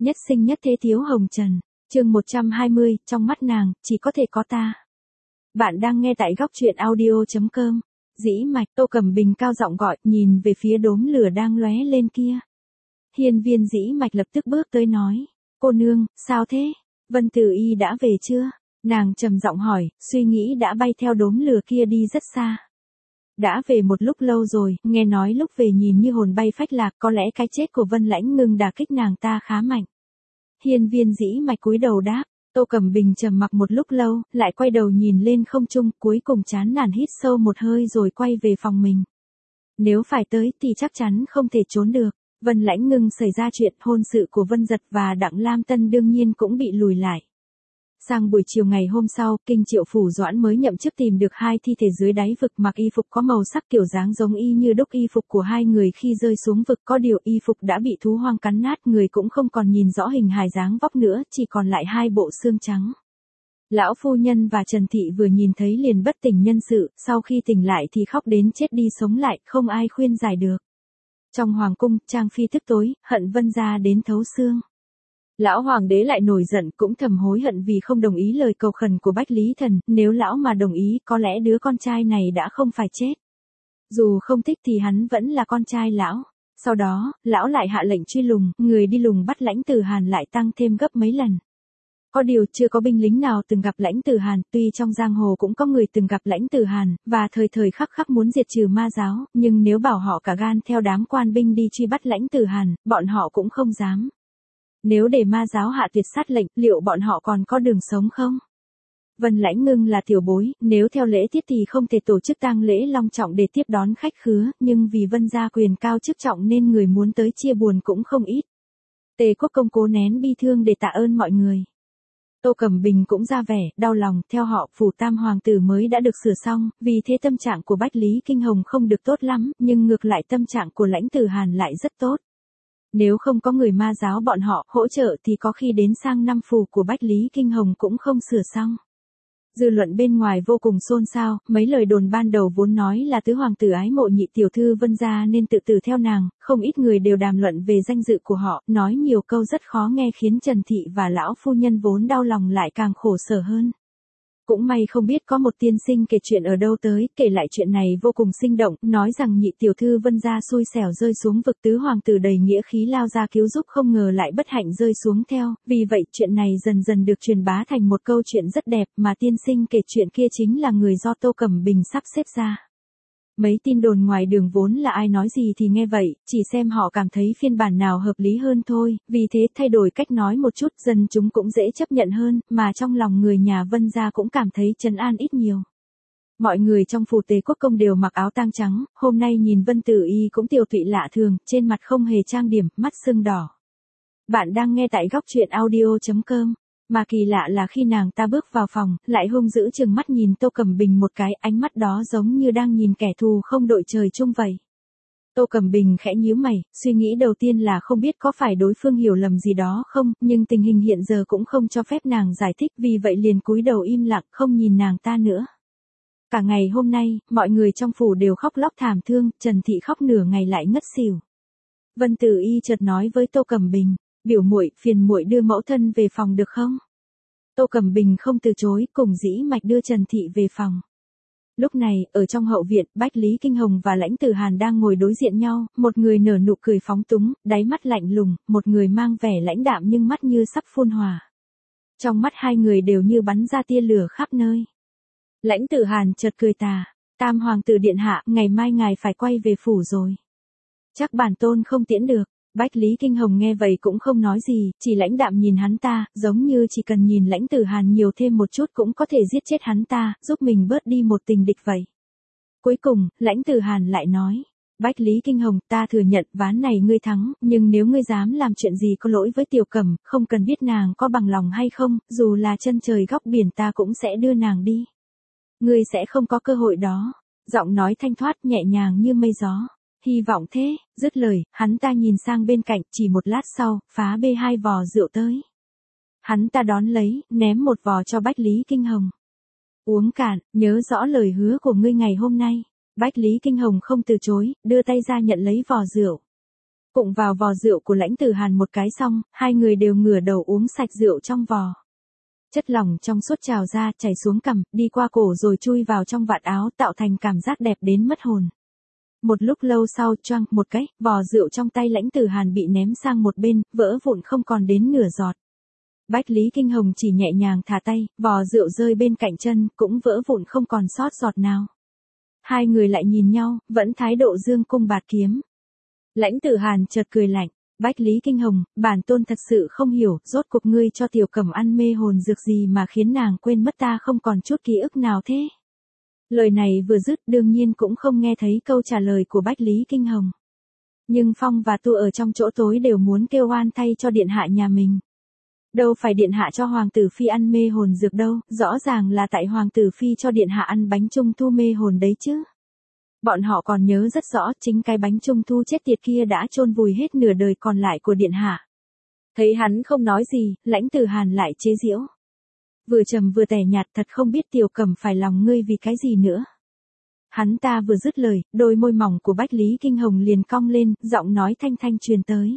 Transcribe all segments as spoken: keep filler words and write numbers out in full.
Nhất sinh nhất thế thiếu hồng trần. Chương một trăm hai mươi, trong mắt nàng, chỉ có thể có ta. Bạn đang nghe tại góc truyện audio chấm com. Dĩ mạch, Tô Cẩm Bình cao giọng gọi, nhìn về phía đốm lửa đang lóe lên kia. Hiên Viên Dĩ mạch lập tức bước tới nói. Cô nương, sao thế? Vân Tử Y đã về chưa? Nàng trầm giọng hỏi, suy nghĩ đã bay theo đốm lửa kia đi rất xa. Đã về một lúc lâu rồi, nghe nói lúc về nhìn như hồn bay phách lạc, có lẽ cái chết của Vân Lãnh Ngưng đả kích nàng ta khá mạnh. Hiên Viên Dĩ mạch cúi đầu đáp. Tô Cẩm Bình trầm mặc một lúc lâu, lại quay đầu nhìn lên không trung, cuối cùng chán nản hít sâu một hơi rồi quay về phòng mình. Nếu phải tới thì chắc chắn không thể trốn được. Vân Lãnh Ngưng xảy ra chuyện, hôn sự của Vân Giật và Đặng Lam Tân đương nhiên cũng bị lùi lại. Sang buổi chiều ngày hôm sau, Kinh Triệu Phủ Doãn mới nhậm chức tìm được hai thi thể dưới đáy vực, mặc y phục có màu sắc kiểu dáng giống y như đúc y phục của hai người khi rơi xuống vực, có điều y phục đã bị thú hoang cắn nát, người cũng không còn nhìn rõ hình hài dáng vóc nữa, chỉ còn lại hai bộ xương trắng. Lão phu nhân và Trần Thị vừa nhìn thấy liền bất tỉnh nhân sự, sau khi tỉnh lại thì khóc đến chết đi sống lại, không ai khuyên giải được. Trong hoàng cung, Trang Phi tức tối, hận Vân gia đến thấu xương. Lão hoàng đế lại nổi giận, cũng thầm hối hận vì không đồng ý lời cầu khẩn của Bách Lý Thần, nếu lão mà đồng ý có lẽ đứa con trai này đã không phải chết. Dù không thích thì hắn vẫn là con trai lão. Sau đó, lão lại hạ lệnh truy lùng, người đi lùng bắt Lãnh Tử Hàn lại tăng thêm gấp mấy lần. Có điều chưa có binh lính nào từng gặp Lãnh Tử Hàn, tuy trong giang hồ cũng có người từng gặp Lãnh Tử Hàn, và thời thời khắc khắc muốn diệt trừ ma giáo, nhưng nếu bảo họ cả gan theo đám quan binh đi truy bắt Lãnh Tử Hàn, bọn họ cũng không dám. Nếu để ma giáo hạ tuyệt sát lệnh, liệu bọn họ còn có đường sống không? Vân Lãnh Ngưng là tiểu bối, nếu theo lễ tiết thì không thể tổ chức tang lễ long trọng để tiếp đón khách khứa, nhưng vì Vân gia quyền cao chức trọng nên người muốn tới chia buồn cũng không ít. Tề Quốc công cố nén bi thương để tạ ơn mọi người. Tô Cẩm Bình cũng ra vẻ, đau lòng, theo họ, phủ tam hoàng tử mới đã được sửa xong, vì thế tâm trạng của Bách Lý Kinh Hồng không được tốt lắm, nhưng ngược lại tâm trạng của Lãnh Tử Hàn lại rất tốt. Nếu không có người ma giáo bọn họ hỗ trợ thì có khi đến sang năm phủ của Bách Lý Kinh Hồng cũng không sửa xong. Dư luận bên ngoài vô cùng xôn xao, mấy lời đồn ban đầu vốn nói là tứ hoàng tử ái mộ nhị tiểu thư Vân gia nên tự tử theo nàng, không ít người đều đàm luận về danh dự của họ, nói nhiều câu rất khó nghe khiến Trần Thị và lão phu nhân vốn đau lòng lại càng khổ sở hơn. Cũng may không biết có một tiên sinh kể chuyện ở đâu tới, kể lại chuyện này vô cùng sinh động, nói rằng nhị tiểu thư Vân gia xui xẻo rơi xuống vực, tứ hoàng tử đầy nghĩa khí lao ra cứu giúp không ngờ lại bất hạnh rơi xuống theo, vì vậy chuyện này dần dần được truyền bá thành một câu chuyện rất đẹp, mà tiên sinh kể chuyện kia chính là người do Tô Cẩm Bình sắp xếp ra. Mấy tin đồn ngoài đường vốn là ai nói gì thì nghe vậy, chỉ xem họ cảm thấy phiên bản nào hợp lý hơn thôi, vì thế thay đổi cách nói một chút dân chúng cũng dễ chấp nhận hơn, mà trong lòng người nhà Vân gia cũng cảm thấy trấn an ít nhiều. Mọi người trong phủ Tề Quốc công đều mặc áo tang trắng, hôm nay nhìn Vân Tử Y cũng tiều tụy lạ thường, trên mặt không hề trang điểm, mắt sưng đỏ. Bạn đang nghe tại góc truyện audio chấm com. Mà kỳ lạ là khi nàng ta bước vào phòng, lại hung dữ chừng mắt nhìn Tô Cẩm Bình một cái, ánh mắt đó giống như đang nhìn kẻ thù không đội trời chung vậy. Tô Cẩm Bình khẽ nhíu mày, suy nghĩ đầu tiên là không biết có phải đối phương hiểu lầm gì đó không, nhưng tình hình hiện giờ cũng không cho phép nàng giải thích, vì vậy liền cúi đầu im lặng không nhìn nàng ta nữa. Cả ngày hôm nay, mọi người trong phủ đều khóc lóc thảm thương, Trần Thị khóc nửa ngày lại ngất xỉu. Vân Tử Y chợt nói với Tô Cẩm Bình. Biểu muội, phiền muội đưa mẫu thân về phòng được không? Tô Cẩm Bình không từ chối, cùng Dĩ mạch đưa Trần Thị về phòng. Lúc này, ở trong hậu viện, Bách Lý Kinh Hồng và Lãnh Tử Hàn đang ngồi đối diện nhau, một người nở nụ cười phóng túng, đáy mắt lạnh lùng, một người mang vẻ lãnh đạm nhưng mắt như sắp phun hỏa. Trong mắt hai người đều như bắn ra tia lửa khắp nơi. Lãnh Tử Hàn chợt cười tà, Tam hoàng tử điện hạ, ngày mai ngài phải quay về phủ rồi. Chắc bản tôn không tiễn được. Bách Lý Kinh Hồng nghe vậy cũng không nói gì, chỉ lãnh đạm nhìn hắn ta, giống như chỉ cần nhìn Lãnh Tử Hàn nhiều thêm một chút cũng có thể giết chết hắn ta, giúp mình bớt đi một tình địch vậy. Cuối cùng, Lãnh Tử Hàn lại nói, Bách Lý Kinh Hồng, ta thừa nhận ván này ngươi thắng, nhưng nếu ngươi dám làm chuyện gì có lỗi với Tiểu Cẩm, không cần biết nàng có bằng lòng hay không, dù là chân trời góc biển ta cũng sẽ đưa nàng đi. Ngươi sẽ không có cơ hội đó. Giọng nói thanh thoát nhẹ nhàng như mây gió. Hy vọng thế, dứt lời, hắn ta nhìn sang bên cạnh, chỉ một lát sau, phá bê hai vò rượu tới. Hắn ta đón lấy, ném một vò cho Bách Lý Kinh Hồng. Uống cạn, nhớ rõ lời hứa của ngươi ngày hôm nay. Bách Lý Kinh Hồng không từ chối, đưa tay ra nhận lấy vò rượu. Cụng vào vò rượu của Lãnh Tử Hàn một cái xong, hai người đều ngửa đầu uống sạch rượu trong vò. Chất lỏng trong suốt trào ra, chảy xuống cằm, đi qua cổ rồi chui vào trong vạt áo, tạo thành cảm giác đẹp đến mất hồn. Một lúc lâu sau, choang một cái, vò rượu trong tay Lãnh Tử Hàn bị ném sang một bên, vỡ vụn không còn đến nửa giọt. Bách Lý Kinh Hồng chỉ nhẹ nhàng thả tay, vò rượu rơi bên cạnh chân, cũng vỡ vụn không còn sót giọt nào. Hai người lại nhìn nhau, vẫn thái độ dương cung bạt kiếm. Lãnh Tử Hàn chợt cười lạnh, Bách Lý Kinh Hồng, bản tôn thật sự không hiểu, rốt cuộc ngươi cho Tiểu Cẩm ăn mê hồn dược gì mà khiến nàng quên mất ta không còn chút ký ức nào thế. Lời này vừa dứt đương nhiên cũng không nghe thấy câu trả lời của Bách Lý Kinh Hồng. Nhưng Phong và Tu ở trong chỗ tối đều muốn kêu oan thay cho điện hạ nhà mình. Đâu phải điện hạ cho hoàng tử phi ăn mê hồn dược đâu, rõ ràng là tại hoàng tử phi cho điện hạ ăn bánh trung thu mê hồn đấy chứ. Bọn họ còn nhớ rất rõ chính cái bánh trung thu chết tiệt kia đã chôn vùi hết nửa đời còn lại của điện hạ. Thấy hắn không nói gì, Lãnh Tử Hàn lại chế giễu. Vừa trầm vừa tẻ nhạt, thật không biết Tiểu Cẩm phải lòng ngươi vì cái gì nữa. Hắn ta vừa dứt lời, đôi môi mỏng của Bách Lý Kinh Hồng liền cong lên, giọng nói thanh thanh truyền tới.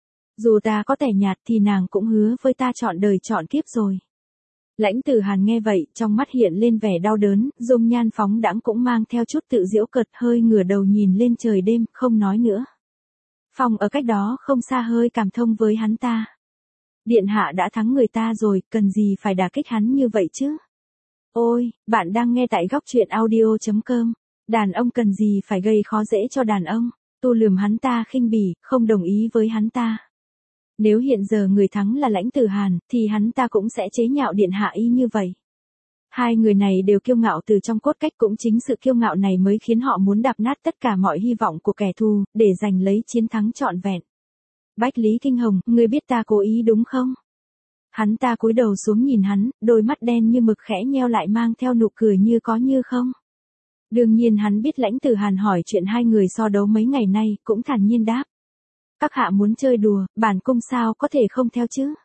Dù ta có tẻ nhạt thì nàng cũng hứa với ta trọn đời trọn kiếp rồi. Lãnh Tử Hàn nghe vậy, trong mắt hiện lên vẻ đau đớn, dung nhan phóng đãng cũng mang theo chút tự giễu cợt, hơi ngửa đầu nhìn lên trời đêm, không nói nữa. Phong ở cách đó không xa hơi cảm thông với hắn ta. Điện hạ đã thắng người ta rồi, cần gì phải đả kích hắn như vậy chứ? Ôi, bạn đang nghe tại góc truyện audio chấm com. Đàn ông cần gì phải gây khó dễ cho đàn ông? Tu lườm hắn ta khinh bỉ, không đồng ý với hắn ta. Nếu hiện giờ người thắng là Lãnh Tử Hàn, thì hắn ta cũng sẽ chế nhạo điện hạ y như vậy. Hai người này đều kiêu ngạo từ trong cốt cách, cũng chính sự kiêu ngạo này mới khiến họ muốn đạp nát tất cả mọi hy vọng của kẻ thù, để giành lấy chiến thắng trọn vẹn. Bách Lý Kinh Hồng, ngươi biết ta cố ý đúng không? Hắn ta cúi đầu xuống nhìn hắn, đôi mắt đen như mực khẽ nheo lại mang theo nụ cười như có như không. Đương nhiên hắn biết Lãnh Tử Hàn hỏi chuyện hai người so đấu mấy ngày nay, cũng thản nhiên đáp. Các hạ muốn chơi đùa, bản cung sao có thể không theo chứ?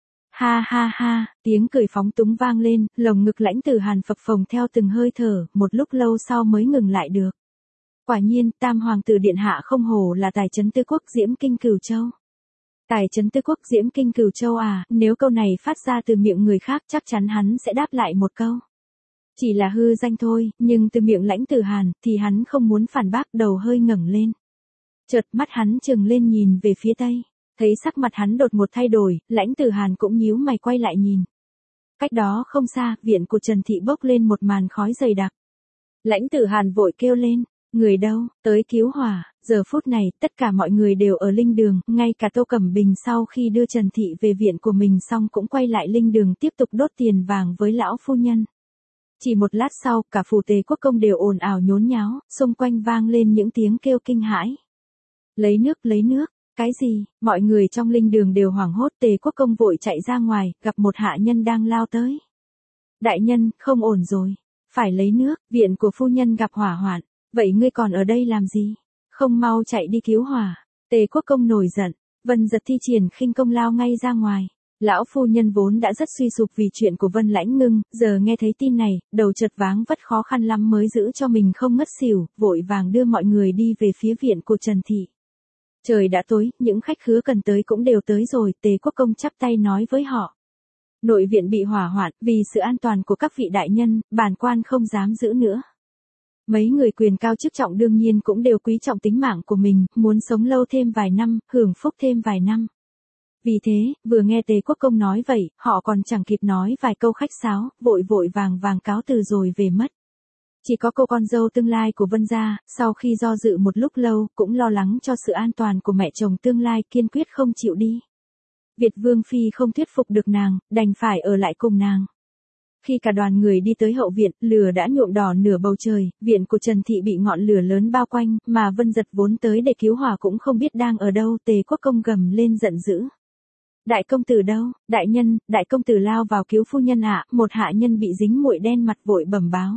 Ha ha ha, tiếng cười phóng túng vang lên, lồng ngực Lãnh Tử Hàn phập phồng theo từng hơi thở, một lúc lâu sau mới ngừng lại được. Quả nhiên, Tam Hoàng tử điện hạ không hổ là tài trấn Tư Quốc Diễm Kinh Cửu Châu. Tài trấn Tư Quốc Diễm Kinh Cửu Châu à, nếu câu này phát ra từ miệng người khác chắc chắn hắn sẽ đáp lại một câu. Chỉ là hư danh thôi, nhưng từ miệng Lãnh Tử Hàn, thì hắn không muốn phản bác, đầu hơi ngẩng lên. Chợt mắt hắn trừng lên nhìn về phía tây, thấy sắc mặt hắn đột ngột thay đổi, Lãnh Tử Hàn cũng nhíu mày quay lại nhìn. Cách đó không xa, viện của Trần Thị bốc lên một màn khói dày đặc. Lãnh Tử Hàn vội kêu lên, người đâu, tới cứu hỏa. Giờ phút này, tất cả mọi người đều ở linh đường, ngay cả Tô Cẩm Bình sau khi đưa Trần Thị về viện của mình xong cũng quay lại linh đường tiếp tục đốt tiền vàng với lão phu nhân. Chỉ một lát sau, cả phủ Tề Quốc Công đều ồn ào nhốn nháo, xung quanh vang lên những tiếng kêu kinh hãi. Lấy nước, lấy nước, cái gì? Mọi người trong linh đường đều hoảng hốt. Tề Quốc Công vội chạy ra ngoài, gặp một hạ nhân đang lao tới. Đại nhân, không ổn rồi, phải lấy nước, viện của phu nhân gặp hỏa hoạn, vậy ngươi còn ở đây làm gì? Không mau chạy đi cứu hỏa. Tề Quốc Công nổi giận, Vân Giật thi triển khinh công lao ngay ra ngoài. Lão phu nhân vốn đã rất suy sụp vì chuyện của Vân Lãnh Ngưng, giờ nghe thấy tin này, đầu chợt váng vất khó khăn lắm mới giữ cho mình không ngất xỉu, vội vàng đưa mọi người đi về phía viện của Trần Thị. Trời đã tối, những khách khứa cần tới cũng đều tới rồi, Tề Quốc Công chắp tay nói với họ. Nội viện bị hỏa hoạn, vì sự an toàn của các vị đại nhân, bản quan không dám giữ nữa. Mấy người quyền cao chức trọng đương nhiên cũng đều quý trọng tính mạng của mình, muốn sống lâu thêm vài năm, hưởng phúc thêm vài năm. Vì thế, vừa nghe Tề Quốc Công nói vậy, họ còn chẳng kịp nói vài câu khách sáo, vội vội vàng vàng cáo từ rồi về mất. Chỉ có cô con dâu tương lai của Vân gia, sau khi do dự một lúc lâu, cũng lo lắng cho sự an toàn của mẹ chồng tương lai, kiên quyết không chịu đi. Việt Vương Phi không thuyết phục được nàng, đành phải ở lại cùng nàng. Khi cả đoàn người đi tới hậu viện, lửa đã nhuộm đỏ nửa bầu trời, viện của Trần Thị bị ngọn lửa lớn bao quanh, mà Vân Giật vốn tới để cứu hỏa cũng không biết đang ở đâu. Tề Quốc Công gầm lên giận dữ. Đại công tử đâu? Đại nhân, đại công tử lao vào cứu phu nhân ạ. Một hạ nhân bị dính muội đen mặt vội bẩm báo.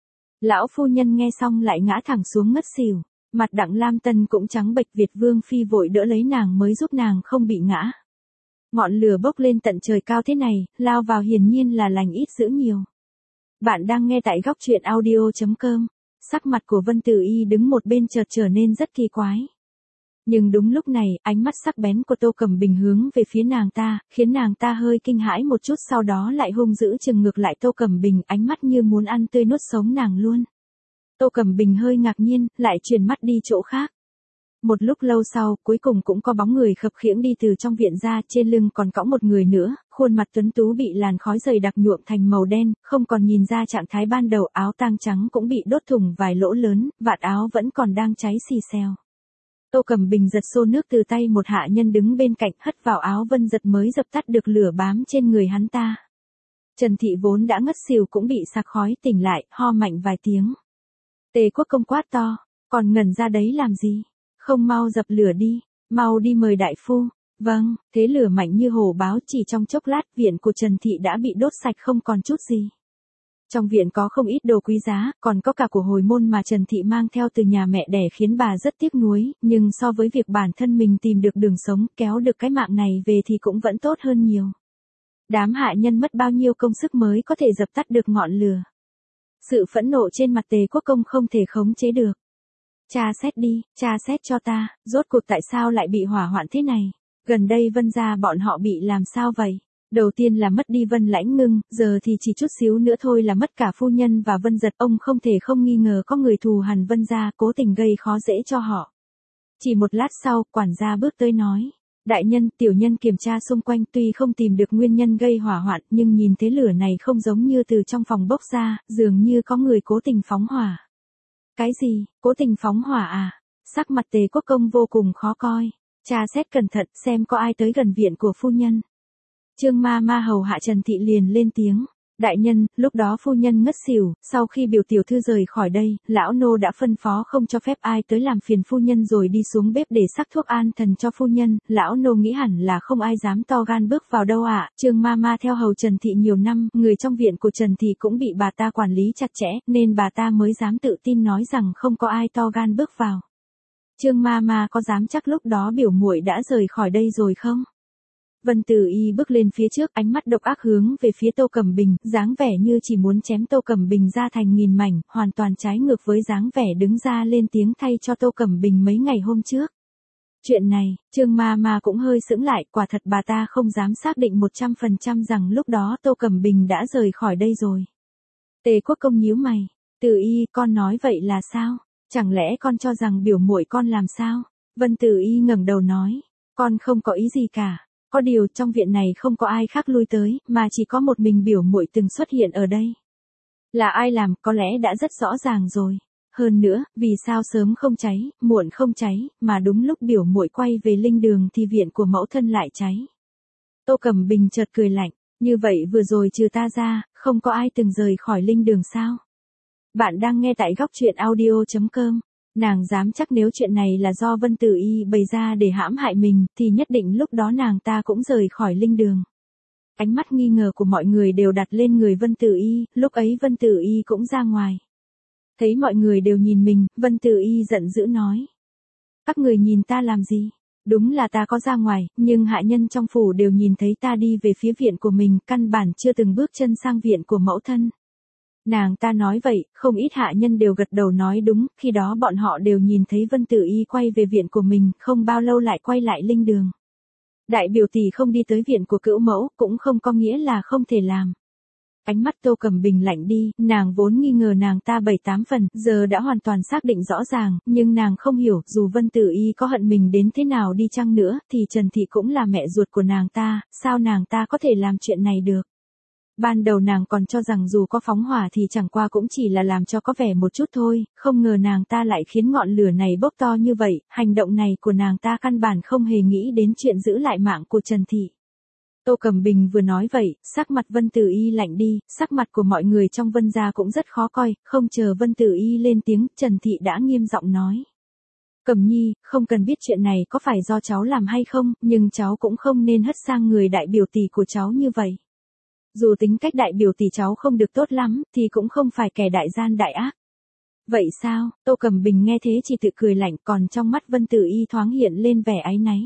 Lão phu nhân nghe xong lại ngã thẳng xuống ngất xỉu, mặt Đặng Lam Tân cũng trắng bệch. Việt Vương Phi vội đỡ lấy nàng mới giúp nàng không bị ngã. Ngọn lửa bốc lên tận trời cao thế này, lao vào hiển nhiên là lành ít dữ nhiều. Bạn đang nghe tại góc truyện audio chấm com. Sắc mặt của Vân Tử Y đứng một bên chợt trở nên rất kỳ quái. Nhưng đúng lúc này, ánh mắt sắc bén của Tô Cẩm Bình hướng về phía nàng ta, khiến nàng ta hơi kinh hãi một chút, sau đó lại hung dữ chừng ngược lại Tô Cẩm Bình, ánh mắt như muốn ăn tươi nuốt sống nàng luôn. Tô Cẩm Bình hơi ngạc nhiên, lại chuyển mắt đi chỗ khác. Một lúc lâu sau, cuối cùng cũng có bóng người khập khiễng đi từ trong viện ra, trên lưng còn cõng một người nữa, khuôn mặt tuấn tú bị làn khói dày đặc nhuộm thành màu đen, không còn nhìn ra trạng thái ban đầu, áo tang trắng cũng bị đốt thủng vài lỗ lớn, vạt áo vẫn còn đang cháy xì xèo. Tô Cẩm Bình giật xô nước từ tay một hạ nhân đứng bên cạnh, hất vào áo Vân Giật mới dập tắt được lửa bám trên người hắn ta. Trần Thị vốn đã ngất xỉu cũng bị sặc khói tỉnh lại, ho mạnh vài tiếng. Tề Quốc Công quát to, còn ngẩn ra đấy làm gì? Không mau dập lửa đi, mau đi mời đại phu. Vâng, thế lửa mạnh như hổ báo, chỉ trong chốc lát viện của Trần Thị đã bị đốt sạch không còn chút gì. Trong viện có không ít đồ quý giá, còn có cả của hồi môn mà Trần Thị mang theo từ nhà mẹ đẻ khiến bà rất tiếc nuối, nhưng so với việc bản thân mình tìm được đường sống, kéo được cái mạng này về thì cũng vẫn tốt hơn nhiều. Đám hạ nhân mất bao nhiêu công sức mới có thể dập tắt được ngọn lửa. Sự phẫn nộ trên mặt Tề Quốc Công không thể khống chế được. Tra xét đi, tra xét cho ta, rốt cuộc tại sao lại bị hỏa hoạn thế này? Gần đây Vân gia bọn họ bị làm sao vậy? Đầu tiên là mất đi Vân Lãnh Ngưng, giờ thì chỉ chút xíu nữa thôi là mất cả phu nhân và Vân Giật. Ông không thể không nghi ngờ có người thù hằn Vân gia, cố tình gây khó dễ cho họ. Chỉ một lát sau, quản gia bước tới nói. Đại nhân, tiểu nhân kiểm tra xung quanh, tuy không tìm được nguyên nhân gây hỏa hoạn, nhưng nhìn thế lửa này không giống như từ trong phòng bốc ra, dường như có người cố tình phóng hỏa. Cái gì, cố tình phóng hỏa à? Sắc mặt Tề Quốc Công vô cùng khó coi. Tra xét cẩn thận xem có ai tới gần viện của phu nhân. Trương ma ma hầu hạ Trần Thị liền lên tiếng. Đại nhân, lúc đó phu nhân ngất xỉu, sau khi biểu tiểu thư rời khỏi đây, lão nô đã phân phó không cho phép ai tới làm phiền phu nhân rồi đi xuống bếp để sắc thuốc an thần cho phu nhân, lão nô nghĩ hẳn là không ai dám to gan bước vào đâu ạ. À. Trương ma ma theo hầu Trần Thị nhiều năm, người trong viện của Trần Thị cũng bị bà ta quản lý chặt chẽ, nên bà ta mới dám tự tin nói rằng không có ai to gan bước vào. Trương ma ma có dám chắc lúc đó biểu muội đã rời khỏi đây rồi không? Vân Tử Y bước lên phía trước, ánh mắt độc ác hướng về phía Tô Cẩm Bình, dáng vẻ như chỉ muốn chém Tô Cẩm Bình ra thành nghìn mảnh, hoàn toàn trái ngược với dáng vẻ đứng ra lên tiếng thay cho Tô Cẩm Bình mấy ngày hôm trước. Chuyện này, Trương ma ma cũng hơi sững lại, quả thật bà ta không dám xác định một trăm phần trăm rằng lúc đó Tô Cẩm Bình đã rời khỏi đây rồi. Tề Quốc Công nhíu mày, Tử Y, con nói vậy là sao? Chẳng lẽ con cho rằng biểu muội con làm sao? Vân Tử Y ngẩng đầu nói, con không có ý gì cả. Có điều trong viện này không có ai khác lui tới, mà chỉ có một mình biểu muội từng xuất hiện ở đây. Là ai làm, có lẽ đã rất rõ ràng rồi. Hơn nữa, vì sao sớm không cháy, muộn không cháy, mà đúng lúc biểu muội quay về linh đường thì viện của mẫu thân lại cháy. Tô Cẩm Bình chợt cười lạnh, như vậy vừa rồi trừ ta ra, không có ai từng rời khỏi linh đường sao? Bạn đang nghe tại góc truyện audio chấm com. Nàng dám chắc nếu chuyện này là do Vân Tử Y bày ra để hãm hại mình, thì nhất định lúc đó nàng ta cũng rời khỏi linh đường. Ánh mắt nghi ngờ của mọi người đều đặt lên người Vân Tử Y, lúc ấy Vân Tử Y cũng ra ngoài. Thấy mọi người đều nhìn mình, Vân Tử Y giận dữ nói. Các người nhìn ta làm gì? Đúng là ta có ra ngoài, nhưng hạ nhân trong phủ đều nhìn thấy ta đi về phía viện của mình, căn bản chưa từng bước chân sang viện của mẫu thân. Nàng ta nói vậy, không ít hạ nhân đều gật đầu nói đúng, khi đó bọn họ đều nhìn thấy Vân Tử Y quay về viện của mình, không bao lâu lại quay lại linh đường. Đại biểu tỷ không đi tới viện của cữu mẫu, cũng không có nghĩa là không thể làm. Ánh mắt Tô Cẩm Bình lạnh đi, nàng vốn nghi ngờ nàng ta bảy tám phần, giờ đã hoàn toàn xác định rõ ràng, nhưng nàng không hiểu, dù Vân Tử Y có hận mình đến thế nào đi chăng nữa, thì Trần Thị cũng là mẹ ruột của nàng ta, sao nàng ta có thể làm chuyện này được. Ban đầu nàng còn cho rằng dù có phóng hỏa thì chẳng qua cũng chỉ là làm cho có vẻ một chút thôi, không ngờ nàng ta lại khiến ngọn lửa này bốc to như vậy, hành động này của nàng ta căn bản không hề nghĩ đến chuyện giữ lại mạng của Trần Thị. Tô Cẩm Bình vừa nói vậy, sắc mặt Vân Tử Y lạnh đi, sắc mặt của mọi người trong Vân gia cũng rất khó coi, không chờ Vân Tử Y lên tiếng, Trần Thị đã nghiêm giọng nói. Cẩm Nhi, không cần biết chuyện này có phải do cháu làm hay không, nhưng cháu cũng không nên hất sang người đại biểu tỷ của cháu như vậy. Dù tính cách đại biểu tỷ cháu không được tốt lắm, thì cũng không phải kẻ đại gian đại ác. Vậy sao? Tô Cẩm Bình nghe thế chỉ tự cười lạnh, còn trong mắt Vân Tử Y thoáng hiện lên vẻ áy náy.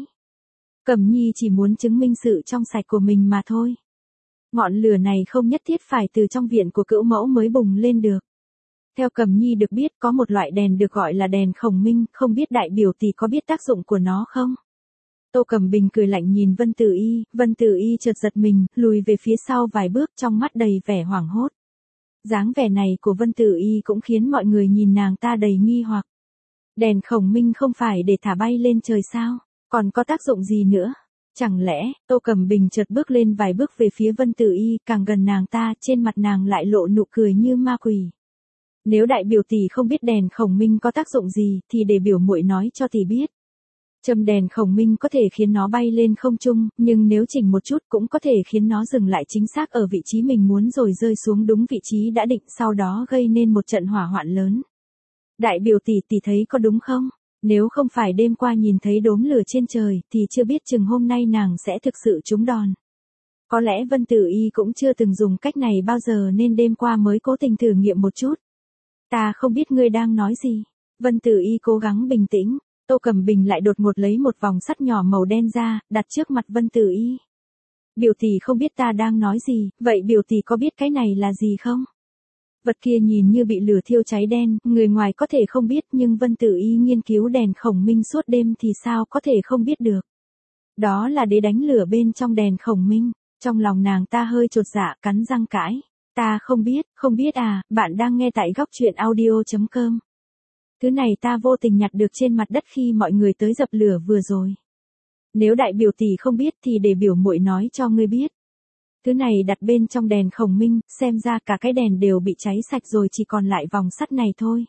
Cẩm Nhi chỉ muốn chứng minh sự trong sạch của mình mà thôi. Ngọn lửa này không nhất thiết phải từ trong viện của cữu mẫu mới bùng lên được. Theo Cẩm Nhi được biết có một loại đèn được gọi là đèn khổng minh, không biết đại biểu tỷ có biết tác dụng của nó không? Tô Cẩm Bình cười lạnh nhìn Vân Tử Y, Vân Tử Y chợt giật mình, lùi về phía sau vài bước trong mắt đầy vẻ hoảng hốt. Dáng vẻ này của Vân Tử Y cũng khiến mọi người nhìn nàng ta đầy nghi hoặc. Đèn khổng minh không phải để thả bay lên trời sao? Còn có tác dụng gì nữa? Chẳng lẽ, Tô Cẩm Bình chợt bước lên vài bước về phía Vân Tử Y, càng gần nàng ta, trên mặt nàng lại lộ nụ cười như ma quỷ. Nếu đại biểu tỷ không biết đèn khổng minh có tác dụng gì, thì để biểu muội nói cho tỷ biết. Châm đèn khổng minh có thể khiến nó bay lên không trung, nhưng nếu chỉnh một chút cũng có thể khiến nó dừng lại chính xác ở vị trí mình muốn rồi rơi xuống đúng vị trí đã định, sau đó gây nên một trận hỏa hoạn lớn. Đại biểu tỷ tỷ thấy có đúng không? Nếu không phải đêm qua nhìn thấy đốm lửa trên trời, thì chưa biết chừng hôm nay nàng sẽ thực sự trúng đòn. Có lẽ Vân Tử Y cũng chưa từng dùng cách này bao giờ nên đêm qua mới cố tình thử nghiệm một chút. Ta không biết ngươi đang nói gì. Vân Tử Y cố gắng bình tĩnh. Tô Cẩm Bình lại đột ngột lấy một vòng sắt nhỏ màu đen ra, đặt trước mặt Vân Tử Y. Biểu tỷ không biết ta đang nói gì, vậy biểu tỷ có biết cái này là gì không? Vật kia nhìn như bị lửa thiêu cháy đen, người ngoài có thể không biết nhưng Vân Tử Y nghiên cứu đèn khổng minh suốt đêm thì sao có thể không biết được. Đó là để đánh lửa bên trong đèn khổng minh. Trong lòng nàng ta hơi chột dạ, cắn răng cãi. Ta không biết, không biết à, bạn đang nghe tại góc truyện audio chấm com. Thứ này ta vô tình nhặt được trên mặt đất khi mọi người tới dập lửa vừa rồi. Nếu đại biểu tỷ không biết thì để biểu muội nói cho ngươi biết. Thứ này đặt bên trong đèn khổng minh, xem ra cả cái đèn đều bị cháy sạch rồi, chỉ còn lại vòng sắt này thôi.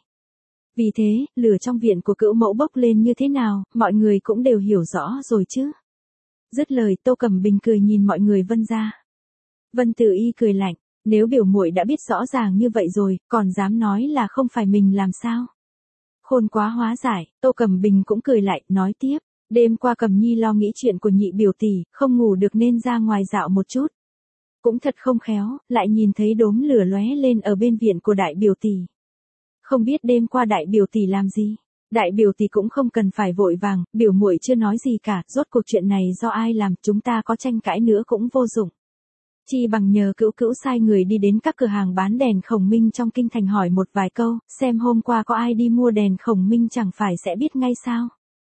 Vì thế, lửa trong viện của cữu mẫu bốc lên như thế nào, mọi người cũng đều hiểu rõ rồi chứ. Dứt lời, Tô Cẩm Bình cười nhìn mọi người Vân gia. Vân Tử Y cười lạnh, nếu biểu muội đã biết rõ ràng như vậy rồi, còn dám nói là không phải mình làm sao? Khôn quá hóa giải, Tô Cẩm Bình cũng cười lại, nói tiếp, đêm qua Cẩm Nhi lo nghĩ chuyện của nhị biểu tỷ, không ngủ được nên ra ngoài dạo một chút. Cũng thật không khéo, lại nhìn thấy đốm lửa lóe lên ở bên viện của đại biểu tỷ. Không biết đêm qua đại biểu tỷ làm gì? Đại biểu tỷ cũng không cần phải vội vàng, biểu muội chưa nói gì cả, rốt cuộc chuyện này do ai làm, chúng ta có tranh cãi nữa cũng vô dụng. Chi bằng nhờ cữu cữu sai người đi đến các cửa hàng bán đèn khổng minh trong kinh thành hỏi một vài câu, xem hôm qua có ai đi mua đèn khổng minh chẳng phải sẽ biết ngay sao.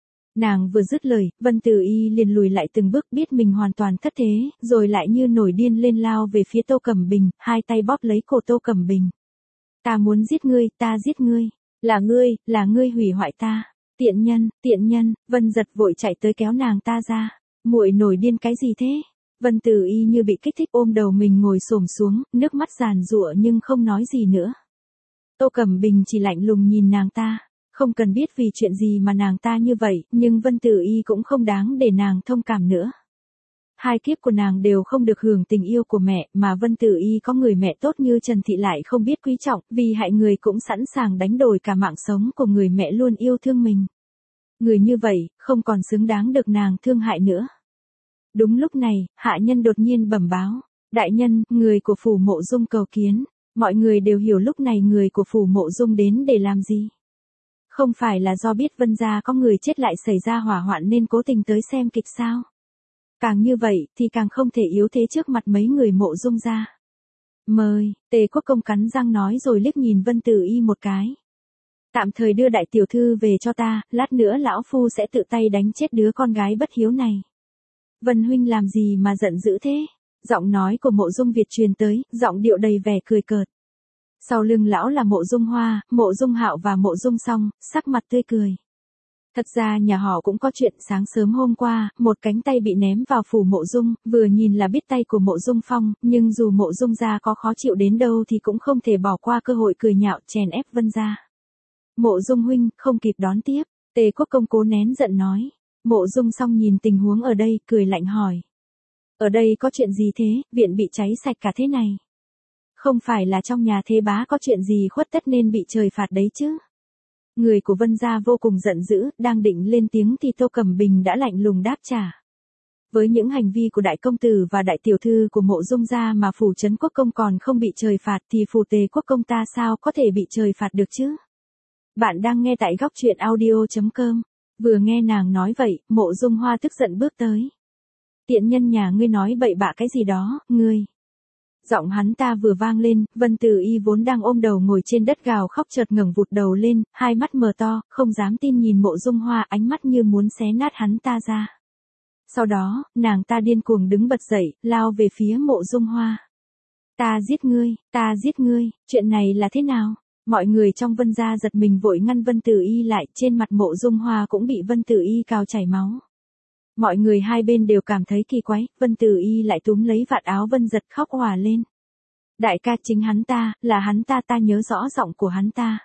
Nàng vừa dứt lời, Vân Tử Y liền lùi lại từng bước, biết mình hoàn toàn thất thế, rồi lại như nổi điên lên lao về phía Tô Cẩm Bình, hai tay bóp lấy cổ Tô Cẩm Bình. Ta muốn giết ngươi, ta giết ngươi. Là ngươi, là ngươi hủy hoại ta. Tiện nhân, tiện nhân, Vân giật vội chạy tới kéo nàng ta ra. Muội nổi điên cái gì thế? Vân Tử Y như bị kích thích ôm đầu mình ngồi xổm xuống, nước mắt giàn giụa nhưng không nói gì nữa. Tô Cẩm Bình chỉ lạnh lùng nhìn nàng ta. Không cần biết vì chuyện gì mà nàng ta như vậy, nhưng Vân Tử Y cũng không đáng để nàng thông cảm nữa. Hai kiếp của nàng đều không được hưởng tình yêu của mẹ, mà Vân Tử Y có người mẹ tốt như Trần Thị lại không biết quý trọng, vì hại người cũng sẵn sàng đánh đổi cả mạng sống của người mẹ luôn yêu thương mình. Người như vậy, không còn xứng đáng được nàng thương hại nữa. Đúng lúc này, hạ nhân đột nhiên bẩm báo. Đại nhân, người của phủ Mộ Dung cầu kiến. Mọi người đều hiểu lúc này người của phủ Mộ Dung đến để làm gì. Không phải là do biết Vân gia có người chết lại xảy ra hỏa hoạn nên cố tình tới xem kịch sao? Càng như vậy thì càng không thể yếu thế trước mặt mấy người Mộ Dung gia. Mời, Tề Quốc Công cắn răng nói rồi liếc nhìn Vân Tử Y một cái. Tạm thời đưa đại tiểu thư về cho ta, lát nữa lão phu sẽ tự tay đánh chết đứa con gái bất hiếu này. Vân huynh làm gì mà giận dữ thế? Giọng nói của Mộ Dung Việt truyền tới, giọng điệu đầy vẻ cười cợt. Sau lưng lão là Mộ Dung Hoa, Mộ Dung Hạo và Mộ Dung Song, sắc mặt tươi cười. Thật ra nhà họ cũng có chuyện, sáng sớm hôm qua, một cánh tay bị ném vào phủ Mộ Dung, vừa nhìn là biết tay của Mộ Dung Phong, nhưng dù Mộ Dung gia có khó chịu đến đâu thì cũng không thể bỏ qua cơ hội cười nhạo chèn ép Vân gia. Mộ Dung huynh, không kịp đón tiếp, Tề Quốc Công cố nén giận nói. Mộ Dung Song nhìn tình huống ở đây, cười lạnh hỏi. Ở đây có chuyện gì thế, viện bị cháy sạch cả thế này? Không phải là trong nhà thế bá có chuyện gì khuất tất nên bị trời phạt đấy chứ? Người của Vân gia vô cùng giận dữ, đang định lên tiếng thì Tô Cẩm Bình đã lạnh lùng đáp trả. Với những hành vi của đại công tử và đại tiểu thư của Mộ Dung gia mà phủ Trấn Quốc Công còn không bị trời phạt thì phủ Tề Quốc Công ta sao có thể bị trời phạt được chứ? Bạn đang nghe tại góc truyện audio chấm com. Vừa nghe nàng nói vậy, Mộ Dung Hoa tức giận bước tới. Tiện nhân nhà ngươi nói bậy bạ cái gì đó, ngươi. Giọng hắn ta vừa vang lên, Vân Tử Y vốn đang ôm đầu ngồi trên đất gào khóc chợt ngẩng vụt đầu lên, hai mắt mở to, không dám tin nhìn Mộ Dung Hoa, ánh mắt như muốn xé nát hắn ta ra. Sau đó, nàng ta điên cuồng đứng bật dậy, lao về phía Mộ Dung Hoa. Ta giết ngươi, ta giết ngươi, chuyện này là thế nào? Mọi người trong Vân gia giật mình vội ngăn Vân Tử Y lại, trên mặt Mộ Dung Hoa cũng bị Vân Tử Y cào chảy máu. Mọi người hai bên đều cảm thấy kỳ quái, Vân Tử Y lại túm lấy vạt áo Vân Giật khóc òa lên. Đại ca, chính hắn ta, là hắn ta, ta nhớ rõ giọng của hắn ta.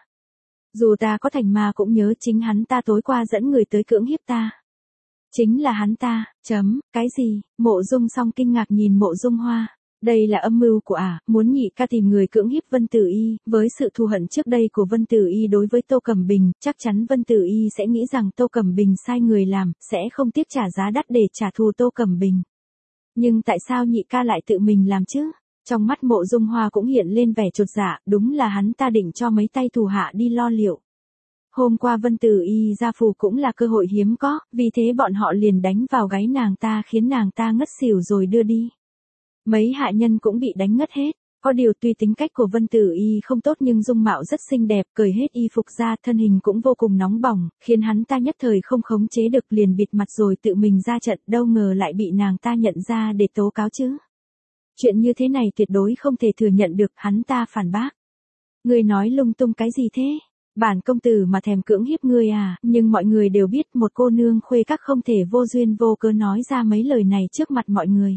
Dù ta có thành ma cũng nhớ chính hắn ta tối qua dẫn người tới cưỡng hiếp ta. Chính là hắn ta, chấm, cái gì? Mộ Dung Song kinh ngạc nhìn Mộ Dung Hoa. Đây là âm mưu của ả, à, muốn nhị ca tìm người cưỡng hiếp Vân Tử Y, với sự thù hận trước đây của Vân Tử Y đối với Tô Cẩm Bình, chắc chắn Vân Tử Y sẽ nghĩ rằng Tô Cẩm Bình sai người làm, sẽ không tiếc trả giá đắt để trả thù Tô Cẩm Bình. Nhưng tại sao nhị ca lại tự mình làm chứ? Trong mắt Mộ Dung Hoa cũng hiện lên vẻ chột dạ, đúng là hắn ta định cho mấy tay thủ hạ đi lo liệu. Hôm qua Vân Tử Y ra phù cũng là cơ hội hiếm có, vì thế bọn họ liền đánh vào gáy nàng ta khiến nàng ta ngất xỉu rồi đưa đi. Mấy hạ nhân cũng bị đánh ngất hết. Có điều tuy tính cách của Vân Tử Y không tốt nhưng dung mạo rất xinh đẹp, cởi hết y phục ra, thân hình cũng vô cùng nóng bỏng, khiến hắn ta nhất thời không khống chế được, liền bịt mặt rồi tự mình ra trận, đâu ngờ lại bị nàng ta nhận ra để tố cáo chứ. Chuyện như thế này tuyệt đối không thể thừa nhận được, hắn ta phản bác. Ngươi nói lung tung cái gì thế? Bản công tử mà thèm cưỡng hiếp ngươi à, nhưng mọi người đều biết một cô nương khuê các không thể vô duyên vô cớ nói ra mấy lời này trước mặt mọi người.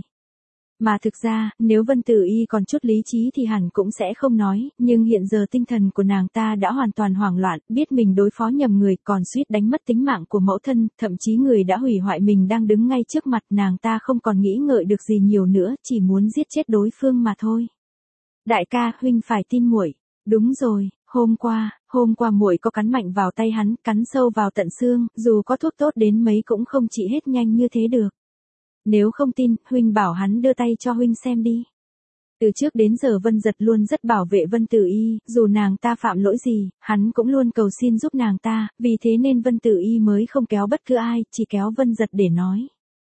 Mà thực ra, nếu Vân Tử Y còn chút lý trí thì hẳn cũng sẽ không nói, nhưng hiện giờ tinh thần của nàng ta đã hoàn toàn hoảng loạn, biết mình đối phó nhầm người, còn suýt đánh mất tính mạng của mẫu thân, thậm chí người đã hủy hoại mình đang đứng ngay trước mặt, nàng ta không còn nghĩ ngợi được gì nhiều nữa, chỉ muốn giết chết đối phương mà thôi. Đại ca, huynh phải tin muội. Đúng rồi, hôm qua, hôm qua muội có cắn mạnh vào tay hắn, cắn sâu vào tận xương, dù có thuốc tốt đến mấy cũng không trị hết nhanh như thế được. Nếu không tin, huynh bảo hắn đưa tay cho huynh xem đi. Từ trước đến giờ Vân Giật luôn rất bảo vệ Vân Tử Y, dù nàng ta phạm lỗi gì, hắn cũng luôn cầu xin giúp nàng ta, vì thế nên Vân Tử Y mới không kéo bất cứ ai, chỉ kéo Vân Giật để nói.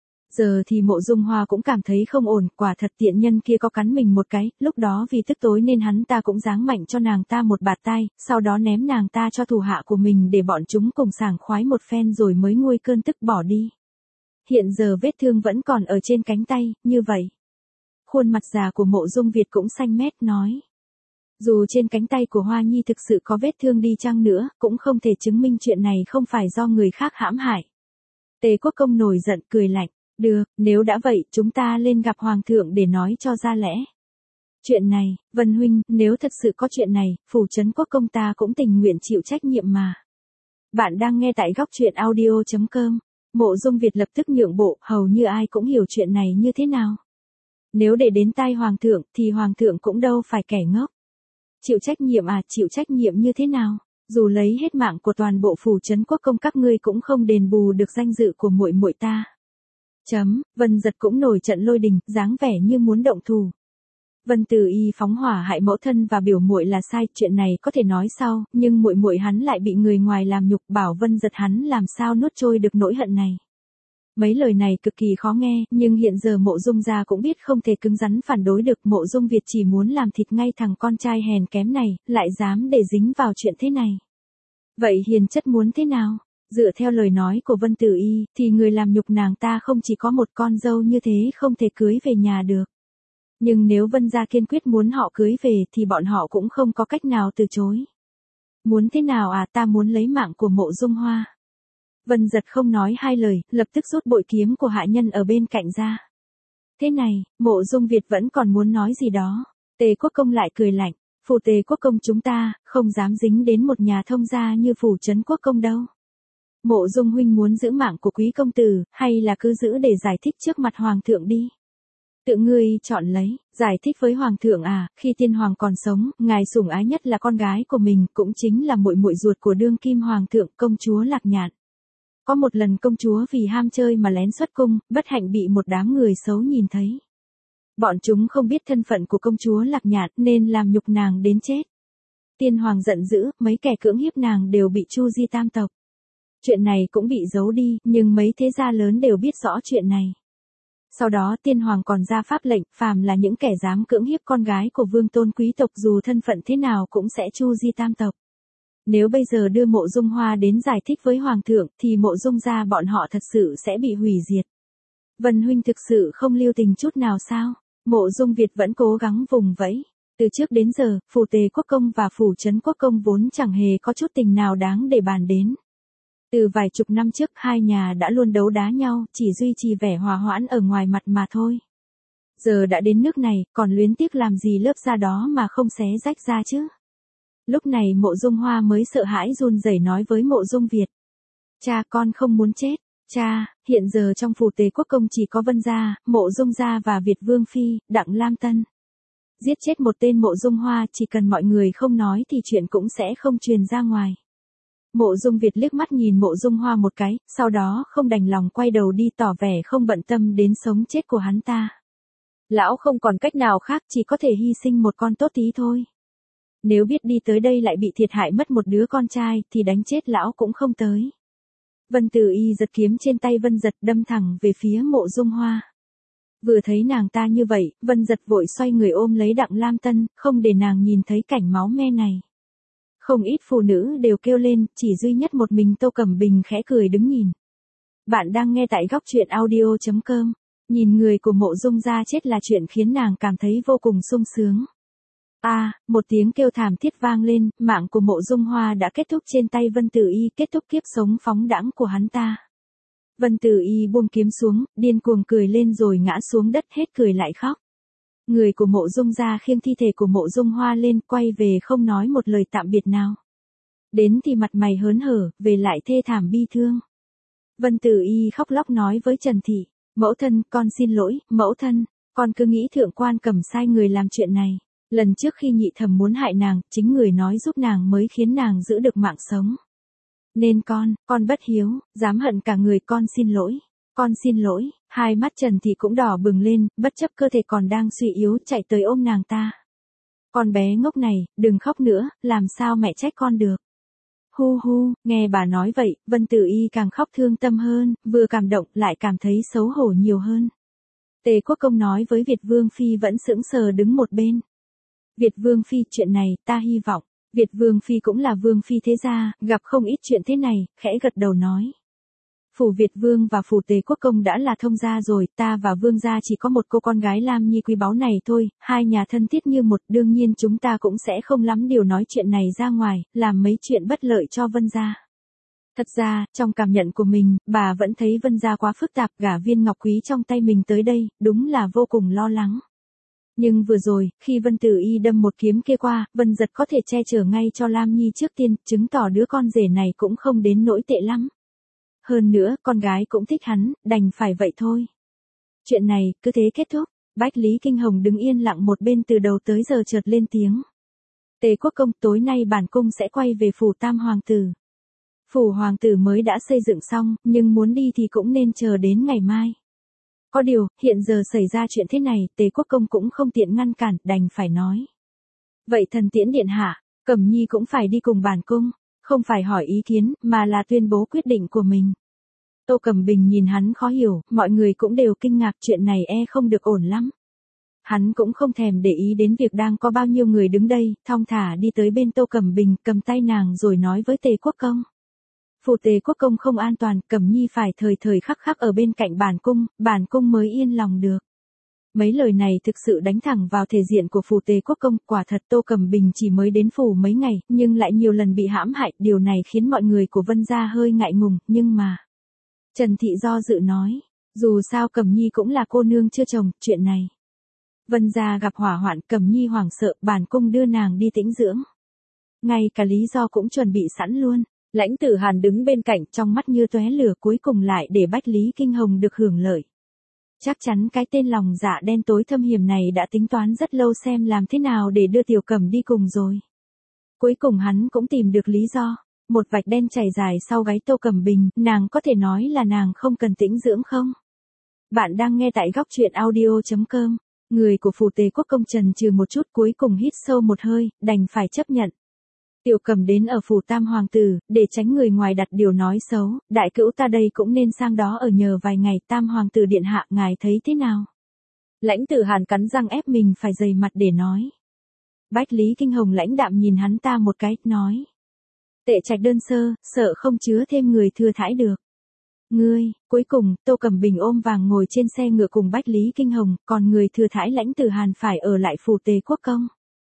Giờ thì Mộ Dung Hoa cũng cảm thấy không ổn, quả thật tiện nhân kia có cắn mình một cái, lúc đó vì tức tối nên hắn ta cũng giáng mạnh cho nàng ta một bạt tai, sau đó ném nàng ta cho thủ hạ của mình để bọn chúng cùng sảng khoái một phen rồi mới nguôi cơn tức bỏ đi. Hiện giờ vết thương vẫn còn ở trên cánh tay, như vậy. Khuôn mặt già của Mộ Dung Việt cũng xanh mét nói. Dù trên cánh tay của Hoa Nhi thực sự có vết thương đi chăng nữa, cũng không thể chứng minh chuyện này không phải do người khác hãm hại. Tề Quốc Công nổi giận cười lạnh. Được, nếu đã vậy, chúng ta lên gặp Hoàng thượng để nói cho ra lẽ. Chuyện này, Vân huynh, nếu thật sự có chuyện này, phủ trấn Quốc Công ta cũng tình nguyện chịu trách nhiệm mà. Bạn đang nghe tại góc truyện audio chấm com. Mộ Dung Việt lập tức nhượng bộ, hầu như ai cũng hiểu chuyện này như thế nào. Nếu để đến tai Hoàng thượng, thì Hoàng thượng cũng đâu phải kẻ ngốc. Chịu trách nhiệm à, chịu trách nhiệm như thế nào? Dù lấy hết mạng của toàn bộ phủ trấn Quốc Công các ngươi cũng không đền bù được danh dự của muội muội ta. Chấm, Vân Giật cũng nổi trận lôi đình, dáng vẻ như muốn động thủ. Vân Tử Y phóng hỏa hại mẫu thân và biểu muội là sai, chuyện này có thể nói sau, nhưng muội muội hắn lại bị người ngoài làm nhục, bảo Vân Giật hắn làm sao nuốt trôi được nỗi hận này. Mấy lời này cực kỳ khó nghe, nhưng hiện giờ Mộ Dung gia cũng biết không thể cứng rắn phản đối được, Mộ Dung Việt chỉ muốn làm thịt ngay thằng con trai hèn kém này, lại dám để dính vào chuyện thế này. Vậy hiền chất muốn thế nào? Dựa theo lời nói của Vân Tử Y, thì người làm nhục nàng ta không chỉ có một con dâu như thế không thể cưới về nhà được. Nhưng nếu Vân gia kiên quyết muốn họ cưới về thì bọn họ cũng không có cách nào từ chối. Muốn thế nào à, ta muốn lấy mạng của Mộ Dung Hoa. Vân Giật không nói hai lời, lập tức rút bội kiếm của hạ nhân ở bên cạnh ra. Thế này, Mộ Dung Việt vẫn còn muốn nói gì đó. Tề Quốc Công lại cười lạnh, phủ Tề Quốc Công chúng ta, không dám dính đến một nhà thông gia như phủ trấn Quốc Công đâu. Mộ Dung huynh muốn giữ mạng của quý công tử, hay là cứ giữ để giải thích trước mặt Hoàng thượng đi. Tự ngươi chọn lấy, giải thích với Hoàng thượng à, khi tiên hoàng còn sống, ngài sủng ái nhất là con gái của mình, cũng chính là muội muội ruột của đương kim Hoàng thượng, công chúa Lạc Nhạn. Có một lần công chúa vì ham chơi mà lén xuất cung, bất hạnh bị một đám người xấu nhìn thấy. Bọn chúng không biết thân phận của công chúa Lạc Nhạn nên làm nhục nàng đến chết. Tiên hoàng giận dữ, mấy kẻ cưỡng hiếp nàng đều bị chu di tam tộc. Chuyện này cũng bị giấu đi, nhưng mấy thế gia lớn đều biết rõ chuyện này. Sau đó tiên hoàng còn ra pháp lệnh, phàm là những kẻ dám cưỡng hiếp con gái của vương tôn quý tộc dù thân phận thế nào cũng sẽ chu di tam tộc. Nếu bây giờ đưa Mộ Dung Hoa đến giải thích với hoàng thượng thì Mộ Dung gia bọn họ thật sự sẽ bị hủy diệt. Vân huynh thực sự không lưu tình chút nào sao? Mộ Dung Việt vẫn cố gắng vùng vẫy. Từ trước đến giờ, phủ Tề Quốc Công và phủ Trấn Quốc Công vốn chẳng hề có chút tình nào đáng để bàn đến. Từ vài chục năm trước hai nhà đã luôn đấu đá nhau, chỉ duy trì vẻ hòa hoãn ở ngoài mặt mà thôi. Giờ đã đến nước này, còn luyến tiếc làm gì lớp da đó mà không xé rách ra chứ? Lúc này Mộ Dung Hoa mới sợ hãi run rẩy nói với Mộ Dung Việt. Cha, con không muốn chết. Cha, hiện giờ trong phủ Tề Quốc Công chỉ có Vân gia, Mộ Dung gia và Việt Vương Phi, Đặng Lam Tân. Giết chết một tên Mộ Dung Hoa chỉ cần mọi người không nói thì chuyện cũng sẽ không truyền ra ngoài. Mộ Dung Việt liếc mắt nhìn Mộ Dung Hoa một cái, sau đó không đành lòng quay đầu đi tỏ vẻ không bận tâm đến sống chết của hắn ta. Lão không còn cách nào khác, chỉ có thể hy sinh một con tốt tí thôi. Nếu biết đi tới đây lại bị thiệt hại mất một đứa con trai thì đánh chết lão cũng không tới. Vân Tử Y giật kiếm trên tay Vân Giật đâm thẳng về phía Mộ Dung Hoa. Vừa thấy nàng ta như vậy, Vân Giật vội xoay người ôm lấy Đặng Lam Tân, không để nàng nhìn thấy cảnh máu me này. Không ít phụ nữ đều kêu lên, chỉ duy nhất một mình Tô Cẩm Bình khẽ cười đứng nhìn. Bạn đang nghe tại góc truyện audio chấm com. Nhìn người của Mộ Dung gia chết là chuyện khiến nàng cảm thấy vô cùng sung sướng. A, à, một tiếng kêu thảm thiết vang lên, mạng của Mộ Dung Hoa đã kết thúc trên tay Vân Tử Y, kết thúc kiếp sống phóng đãng của hắn ta. Vân Tử Y buông kiếm xuống, điên cuồng cười lên rồi ngã xuống đất hết cười lại khóc. Người của Mộ Dung gia khiêng thi thể của Mộ Dung Hoa lên, quay về không nói một lời tạm biệt nào. Đến thì mặt mày hớn hở, về lại thê thảm bi thương. Vân Tử Y khóc lóc nói với Trần Thị, mẫu thân, con xin lỗi, mẫu thân, con cứ nghĩ thượng quan Cẩm sai người làm chuyện này. Lần trước khi nhị thẩm muốn hại nàng, chính người nói giúp nàng mới khiến nàng giữ được mạng sống. Nên con, con bất hiếu, dám hận cả người, con xin lỗi, con xin lỗi. Hai mắt Trần Thị cũng đỏ bừng lên, bất chấp cơ thể còn đang suy yếu chạy tới ôm nàng ta. Con bé ngốc này, đừng khóc nữa, làm sao mẹ trách con được. Hu hu, nghe bà nói vậy, Vân Tử Y càng khóc thương tâm hơn, vừa cảm động lại cảm thấy xấu hổ nhiều hơn. Tề Quốc Công nói với Việt Vương Phi vẫn sững sờ đứng một bên. Việt Vương Phi, chuyện này, ta hy vọng. Việt Vương Phi cũng là Vương Phi thế gia, gặp không ít chuyện thế này, khẽ gật đầu nói. Phủ Việt Vương và phủ Tề Quốc Công đã là thông gia rồi, ta và Vương gia chỉ có một cô con gái Lam Nhi quý báu này thôi, hai nhà thân thiết như một, đương nhiên chúng ta cũng sẽ không lắm điều nói chuyện này ra ngoài, làm mấy chuyện bất lợi cho Vân gia. Thật ra, trong cảm nhận của mình, bà vẫn thấy Vân gia quá phức tạp, gả viên ngọc quý trong tay mình tới đây, đúng là vô cùng lo lắng. Nhưng vừa rồi, khi Vân Tử Y đâm một kiếm kia qua, Vân Giật có thể che chở ngay cho Lam Nhi trước tiên, chứng tỏ đứa con rể này cũng không đến nỗi tệ lắm. Hơn nữa, con gái cũng thích hắn, đành phải vậy thôi. Chuyện này, cứ thế kết thúc. Bách Lý Kinh Hồng đứng yên lặng một bên từ đầu tới giờ chợt lên tiếng. Tề Quốc Công, tối nay bản cung sẽ quay về phủ Tam Hoàng Tử. Phủ Hoàng Tử mới đã xây dựng xong, nhưng muốn đi thì cũng nên chờ đến ngày mai. Có điều, hiện giờ xảy ra chuyện thế này, Tề Quốc Công cũng không tiện ngăn cản, đành phải nói. Vậy thần tiễn điện hạ, Cẩm Nhi cũng phải đi cùng bản cung, không phải hỏi ý kiến, mà là tuyên bố quyết định của mình. Tô Cẩm Bình nhìn hắn khó hiểu, mọi người cũng đều kinh ngạc, chuyện này e không được ổn lắm. Hắn cũng không thèm để ý đến việc đang có bao nhiêu người đứng đây, thong thả đi tới bên Tô Cẩm Bình, cầm tay nàng rồi nói với Tề Quốc Công. Phủ Tề Quốc Công không an toàn, Cẩm Nhi phải thời thời khắc khắc ở bên cạnh bản cung, bản cung mới yên lòng được. Mấy lời này thực sự đánh thẳng vào thể diện của phủ Tề Quốc Công, quả thật Tô Cẩm Bình chỉ mới đến phủ mấy ngày, nhưng lại nhiều lần bị hãm hại, điều này khiến mọi người của Vân gia hơi ngại ngùng, nhưng mà... Trần Thị do dự nói, dù sao Cẩm Nhi cũng là cô nương chưa chồng, chuyện này. Vân gia gặp hỏa hoạn, Cẩm Nhi hoảng sợ, bản cung đưa nàng đi tĩnh dưỡng. Ngay cả lý do cũng chuẩn bị sẵn luôn. Lãnh Tử Hàn đứng bên cạnh, trong mắt như tóe lửa, cuối cùng lại để Bách Lý Kinh Hồng được hưởng lợi. Chắc chắn cái tên lòng dạ đen tối thâm hiểm này đã tính toán rất lâu xem làm thế nào để đưa Tiểu Cẩm đi cùng rồi. Cuối cùng hắn cũng tìm được lý do. Một vạch đen chảy dài sau gáy Tô Cẩm Bình, nàng có thể nói là nàng không cần tĩnh dưỡng không? Bạn đang nghe tại góc truyện audio chấm com. Người của phủ Tề Quốc Công trần trừ một chút, cuối cùng hít sâu một hơi, đành phải chấp nhận. Tiểu Cầm đến ở phủ Tam Hoàng tử, để tránh người ngoài đặt điều nói xấu, đại cữu ta đây cũng nên sang đó ở nhờ vài ngày. Tam Hoàng tử điện hạ, ngài thấy thế nào? Lãnh Tử Hàn cắn răng ép mình phải dày mặt để nói. Bách Lý Kinh Hồng lãnh đạm nhìn hắn ta một cái, nói. Tệ trạch đơn sơ, sợ không chứa thêm người thừa thãi được. Ngươi, cuối cùng, Tô Cẩm Bình ôm vàng ngồi trên xe ngựa cùng Bách Lý Kinh Hồng, còn người thừa thãi Lãnh Tử Hàn phải ở lại phủ Tề Quốc công.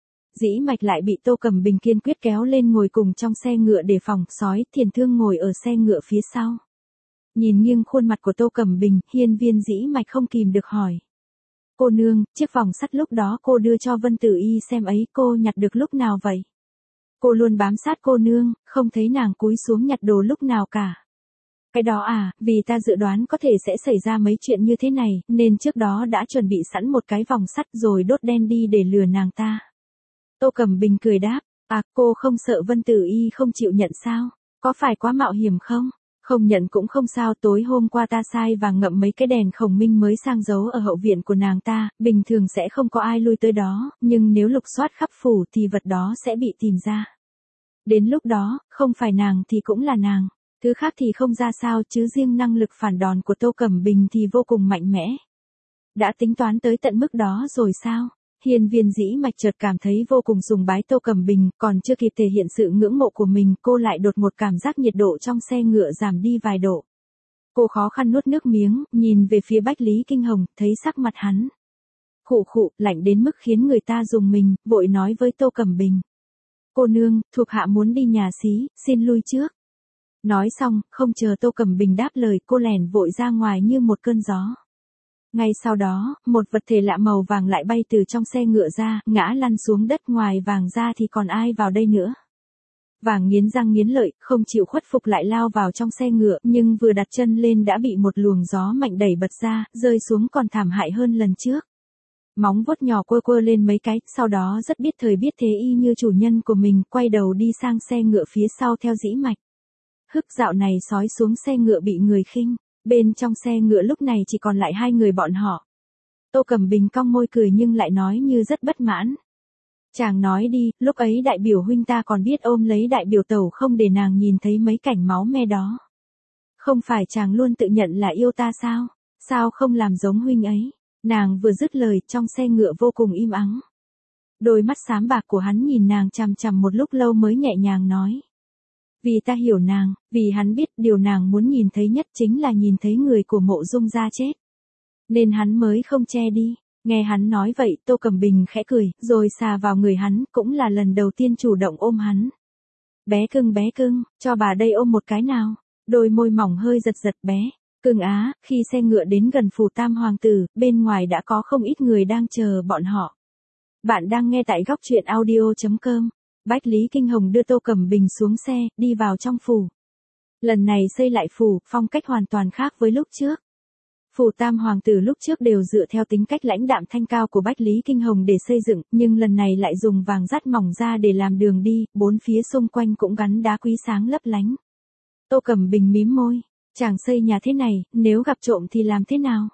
Dĩ Mạch lại bị Tô Cẩm Bình kiên quyết kéo lên ngồi cùng trong xe ngựa để phòng. Sói Thiền Thương ngồi ở xe ngựa phía sau. Nhìn nghiêng khuôn mặt của Tô Cẩm Bình, Hiên Viên Dĩ Mạch không kìm được hỏi. Cô nương, chiếc vòng sắt lúc đó cô đưa cho Vân Tử Y xem ấy, cô nhặt được lúc nào vậy? Cô luôn bám sát cô nương, không thấy nàng cúi xuống nhặt đồ lúc nào cả. Cái đó à, vì ta dự đoán có thể sẽ xảy ra mấy chuyện như thế này, nên trước đó đã chuẩn bị sẵn một cái vòng sắt rồi đốt đen đi để lừa nàng ta. Tô Cẩm Bình cười đáp, à, cô không sợ Vân Tử Y không chịu nhận sao? Có phải quá mạo hiểm không? Không nhận cũng không sao, tối hôm qua ta sai và ngậm mấy cái đèn khổng minh mới sang giấu ở hậu viện của nàng ta, bình thường sẽ không có ai lui tới đó, nhưng nếu lục soát khắp phủ thì vật đó sẽ bị tìm ra. Đến lúc đó, không phải nàng thì cũng là nàng, thứ khác thì không ra sao, chứ riêng năng lực phản đòn của Tô Cẩm Bình thì vô cùng mạnh mẽ. Đã tính toán tới tận mức đó rồi sao? Hiên Viên Dĩ Mạch chợt cảm thấy vô cùng sùng bái Tô Cẩm Bình, còn chưa kịp thể hiện sự ngưỡng mộ của mình, cô lại đột một cảm giác nhiệt độ trong xe ngựa giảm đi vài độ. Cô khó khăn nuốt nước miếng, nhìn về phía Bách Lý Kinh Hồng, thấy sắc mặt hắn khụ khụ, lạnh đến mức khiến người ta rùng mình, vội nói với Tô Cẩm Bình. Cô nương, thuộc hạ muốn đi nhà xí, xin lui trước. Nói xong, không chờ Tô Cẩm Bình đáp lời, cô lèn vội ra ngoài như một cơn gió. Ngay sau đó, một vật thể lạ màu vàng lại bay từ trong xe ngựa ra, ngã lăn xuống đất. Ngoài vàng ra thì còn ai vào đây nữa. Vàng nghiến răng nghiến lợi, không chịu khuất phục lại lao vào trong xe ngựa, nhưng vừa đặt chân lên đã bị một luồng gió mạnh đẩy bật ra, rơi xuống còn thảm hại hơn lần trước. Móng vuốt nhỏ quơ quơ lên mấy cái, sau đó rất biết thời biết thế y như chủ nhân của mình, quay đầu đi sang xe ngựa phía sau theo Dĩ Mạch. Hức dạo này sói xuống xe ngựa bị người khinh. Bên trong xe ngựa lúc này chỉ còn lại hai người bọn họ. Tô Cẩm Bình cong môi cười nhưng lại nói như rất bất mãn. Chàng nói đi, lúc ấy đại biểu huynh ta còn biết ôm lấy đại biểu tẩu không để nàng nhìn thấy mấy cảnh máu me đó. Không phải chàng luôn tự nhận là yêu ta sao? Sao không làm giống huynh ấy? Nàng vừa dứt lời, trong xe ngựa vô cùng im ắng. Đôi mắt xám bạc của hắn nhìn nàng chằm chằm một lúc lâu mới nhẹ nhàng nói. Vì ta hiểu nàng, vì hắn biết điều nàng muốn nhìn thấy nhất chính là nhìn thấy người của Mộ Dung gia chết. Nên hắn mới không che đi. Nghe hắn nói vậy, Tô Cẩm Bình khẽ cười, rồi xà vào người hắn, cũng là lần đầu tiên chủ động ôm hắn. Bé cưng bé cưng, cho bà đây ôm một cái nào. Đôi môi mỏng hơi giật giật bé. Cưng á, khi xe ngựa đến gần phủ Tam Hoàng tử, bên ngoài đã có không ít người đang chờ bọn họ. Bạn đang nghe tại góc truyện audio chấm com. Bách Lý Kinh Hồng đưa Tô Cẩm Bình xuống xe, đi vào trong phủ. Lần này xây lại phủ, phong cách hoàn toàn khác với lúc trước. Phủ Tam Hoàng tử lúc trước đều dựa theo tính cách lãnh đạm thanh cao của Bách Lý Kinh Hồng để xây dựng, nhưng lần này lại dùng vàng dắt mỏng ra để làm đường đi, bốn phía xung quanh cũng gắn đá quý sáng lấp lánh. Tô Cẩm Bình mím môi, chàng xây nhà thế này, nếu gặp trộm thì làm thế nào?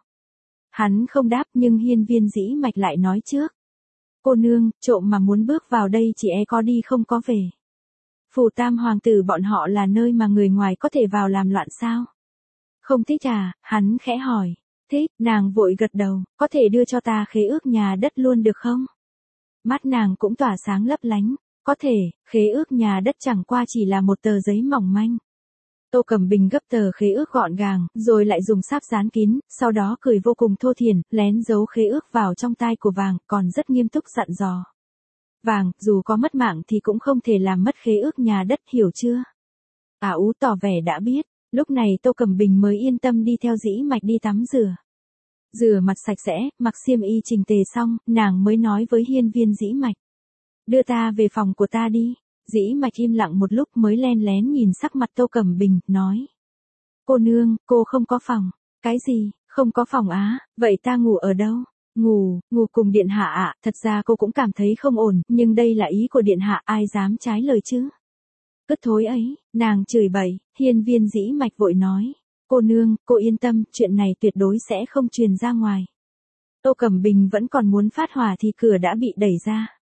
Hắn không đáp nhưng Hiên Viên Dĩ Mạch lại nói trước. Cô nương, trộm mà muốn bước vào đây chỉ e có đi không có về. Phủ Tam Hoàng tử bọn họ là nơi mà người ngoài có thể vào làm loạn sao? Không thích à, hắn khẽ hỏi. Thích, nàng vội gật đầu, có thể đưa cho ta khế ước nhà đất luôn được không? Mắt nàng cũng tỏa sáng lấp lánh, có thể, khế ước nhà đất chẳng qua chỉ là một tờ giấy mỏng manh. Tô Cẩm Bình gấp tờ khế ước gọn gàng, rồi lại dùng sáp dán kín, sau đó cười vô cùng thô thiển, lén giấu khế ước vào trong tai của Vàng, còn rất nghiêm túc dặn dò. Vàng, dù có mất mạng thì cũng không thể làm mất khế ước nhà đất, hiểu chưa? Ả Ú tỏ vẻ đã biết, lúc này Tô Cẩm Bình mới yên tâm đi theo Dĩ Mạch đi tắm rửa. Rửa mặt sạch sẽ, mặc xiêm y chỉnh tề xong, nàng mới nói với Hiên Viên Dĩ Mạch. Đưa ta về phòng của ta đi. Dĩ Mạch im lặng một lúc mới len lén nhìn sắc mặt Tô Cẩm Bình, nói. Cô nương, cô không có phòng. Cái gì, không có phòng á, vậy ta ngủ ở đâu? Ngủ, ngủ cùng điện hạ ạ, thật ra cô cũng cảm thấy không ổn, nhưng đây là ý của điện hạ, ai dám trái lời chứ? Cứ thối ấy, nàng chửi bậy, Hiên Viên Dĩ Mạch vội nói. Cô nương, cô yên tâm, chuyện này tuyệt đối sẽ không truyền ra ngoài. Tô Cẩm Bình vẫn còn muốn phát hỏa thì cửa đã bị đẩy ra.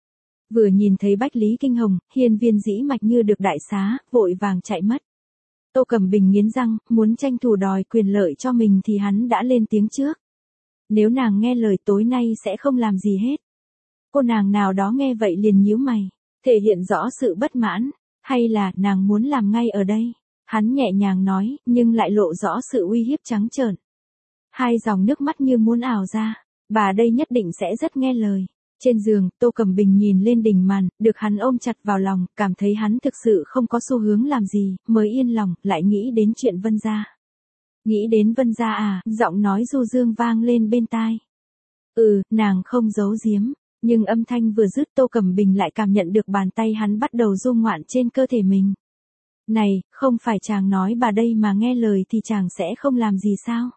Vừa nhìn thấy Bách Lý Kinh Hồng, hiên viên dĩ mạch như được đại xá, vội vàng chạy mất. Tô Cẩm Bình nghiến răng, muốn tranh thủ đòi quyền lợi cho mình thì hắn đã lên tiếng trước. Nếu nàng nghe lời tối nay sẽ không làm gì hết. Cô nàng nào đó nghe vậy liền nhíu mày, thể hiện rõ sự bất mãn, hay là nàng muốn làm ngay ở đây. Hắn nhẹ nhàng nói, nhưng lại lộ rõ sự uy hiếp trắng trợn. Hai dòng nước mắt như muốn ào ra, bà đây nhất định sẽ rất nghe lời. Trên giường, Tô Cẩm Bình nhìn lên đỉnh màn, được hắn ôm chặt vào lòng, cảm thấy hắn thực sự không có xu hướng làm gì, mới yên lòng, lại nghĩ đến chuyện Vân Gia. Nghĩ đến Vân Gia à, giọng nói du dương vang lên bên tai. Ừ, nàng không giấu giếm, nhưng âm thanh vừa dứt Tô Cẩm Bình lại cảm nhận được bàn tay hắn bắt đầu du ngoạn trên cơ thể mình. Này, không phải chàng nói bà đây mà nghe lời thì chàng sẽ không làm gì sao?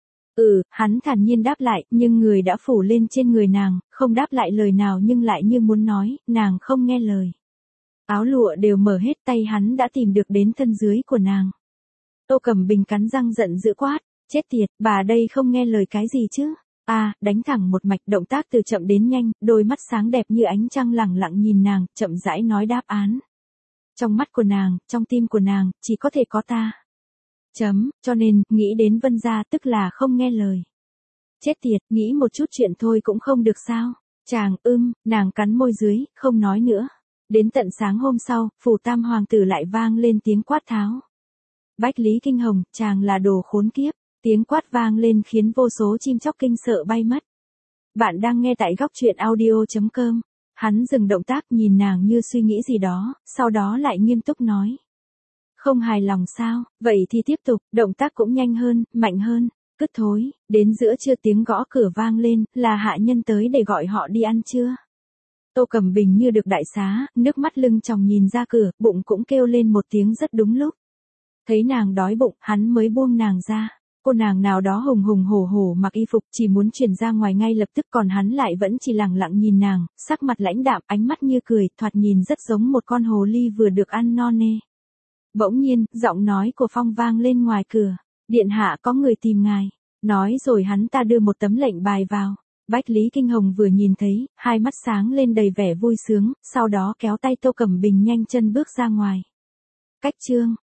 Ừ, hắn thản nhiên đáp lại, nhưng người đã phủ lên trên người nàng, không đáp lại lời nào nhưng lại như muốn nói, nàng không nghe lời. Áo lụa đều mở hết, tay hắn đã tìm được đến thân dưới của nàng. Tô Cẩm Bình cắn răng giận dữ quát, chết tiệt, bà đây không nghe lời cái gì chứ? À, đánh thẳng một mạch, động tác từ chậm đến nhanh, đôi mắt sáng đẹp như ánh trăng lẳng lặng nhìn nàng, chậm rãi nói đáp án. Trong mắt của nàng, trong tim của nàng, chỉ có thể có ta. Chấm, cho nên, nghĩ đến Vân Gia tức là không nghe lời. Chết tiệt, nghĩ một chút chuyện thôi cũng không được sao? Chàng, ưm, nàng cắn môi dưới, không nói nữa. Đến tận sáng hôm sau, phủ tam hoàng tử lại vang lên tiếng quát tháo. Bách Lý Kinh Hồng, chàng là đồ khốn kiếp. Tiếng quát vang lên khiến vô số chim chóc kinh sợ bay mất. Bạn đang nghe tại góc truyện audio chấm com. Hắn dừng động tác nhìn nàng như suy nghĩ gì đó, sau đó lại nghiêm túc nói. Không hài lòng sao, vậy thì tiếp tục, động tác cũng nhanh hơn, mạnh hơn, cứt thối, đến giữa trưa tiếng gõ cửa vang lên, là hạ nhân tới để gọi họ đi ăn trưa. Tô Cẩm Bình như được đại xá, nước mắt lưng tròng nhìn ra cửa, bụng cũng kêu lên một tiếng rất đúng lúc. Thấy nàng đói bụng, hắn mới buông nàng ra. Cô nàng nào đó hùng hùng hổ hổ mặc y phục chỉ muốn chuyển ra ngoài ngay lập tức, còn hắn lại vẫn chỉ lặng lặng nhìn nàng, sắc mặt lãnh đạm, ánh mắt như cười, thoạt nhìn rất giống một con hồ ly vừa được ăn no nê. Bỗng nhiên, giọng nói của Phong vang lên ngoài cửa. Điện hạ có người tìm ngài. Nói rồi hắn ta đưa một tấm lệnh bài vào. Bách Lý Kinh Hồng vừa nhìn thấy, hai mắt sáng lên đầy vẻ vui sướng, sau đó kéo tay Tô Cẩm Bình nhanh chân bước ra ngoài. Cách chương